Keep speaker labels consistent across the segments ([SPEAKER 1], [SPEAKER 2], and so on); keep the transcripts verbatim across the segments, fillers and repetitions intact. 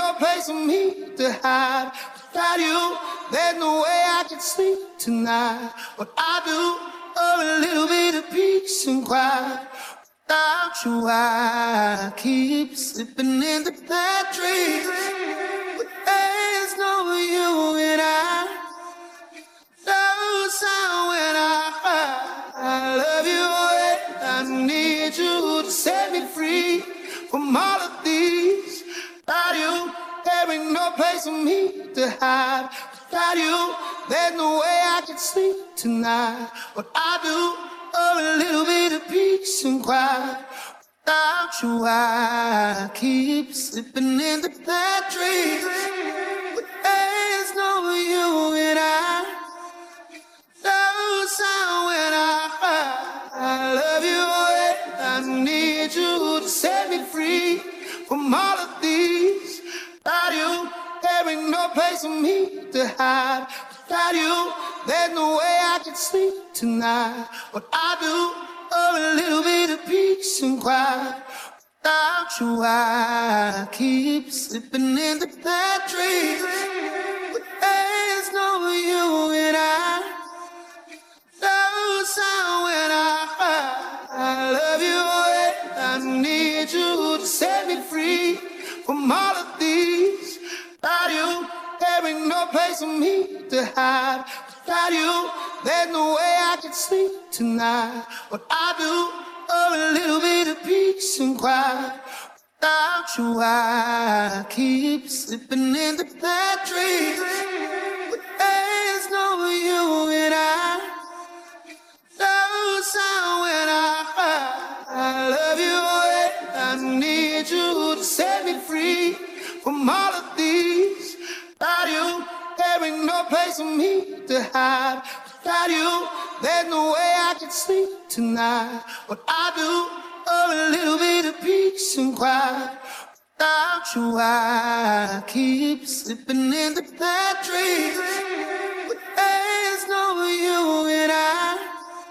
[SPEAKER 1] no place for me to hide. Without you, there's no way I can sleep tonight. What I do, oh, a little bit of peace and quiet. Without you, I keep slipping into that dream. But there's no you and I. No sound when I cry. I love you and I need you to set me free from all of these. Without you, there ain't no place for me to hide. Without you, there's no way I can sleep tonight. What I do, oh, a little bit of peace and quiet. Without you, I keep slipping into that dream. But there's no you and I. No sound when I cry. I love you and I need you to set me free from all of these. Without you, there ain't no place for me to hide. Without you, there's no way I can sleep tonight. What I do, oh, a little bit of peace and quiet. Without you, I keep slipping into that dream. But there's no you and I. No sound when I cry. I love you and I need you to set me free from all of these. Without you, there ain't no place for me to hide. Without you, there's no way I can sleep tonight. What I do, oh, a little bit of peace and quiet. Without you, I keep slipping into that dream. But there's no you and I. No sound when I cry. I love you and I need you to set me free from all of these. Without you, there ain't no place for me to hide. Without you, there's no way I can sleep tonight. What I do, oh, a little bit of peace and quiet. Without you, I keep slipping into that dream. But there's no you and I.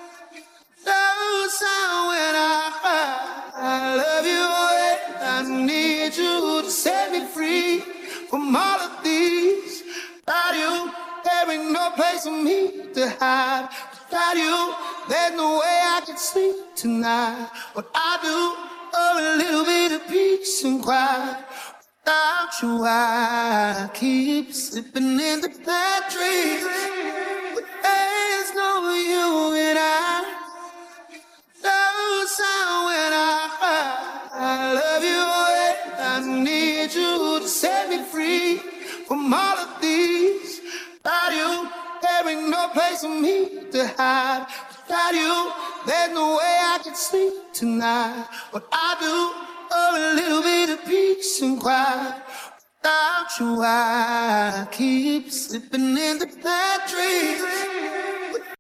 [SPEAKER 1] No sound when I cry. I love you and I need you to set me free from all of these. Without you, there ain't no place for me to hide. Without you, there's no way I can sleep tonight. What I do, oh, a little bit of peace and quiet. Without you, I keep slipping into that dream. But there's no you and I. No sound when I cry. I love you and I need you to set me free from all of these. Without you, there ain't no place for me to hide. Without you, there's no way I can sleep tonight. What I do, oh, a little bit of peace and quiet. Without you, I keep slipping into that dream.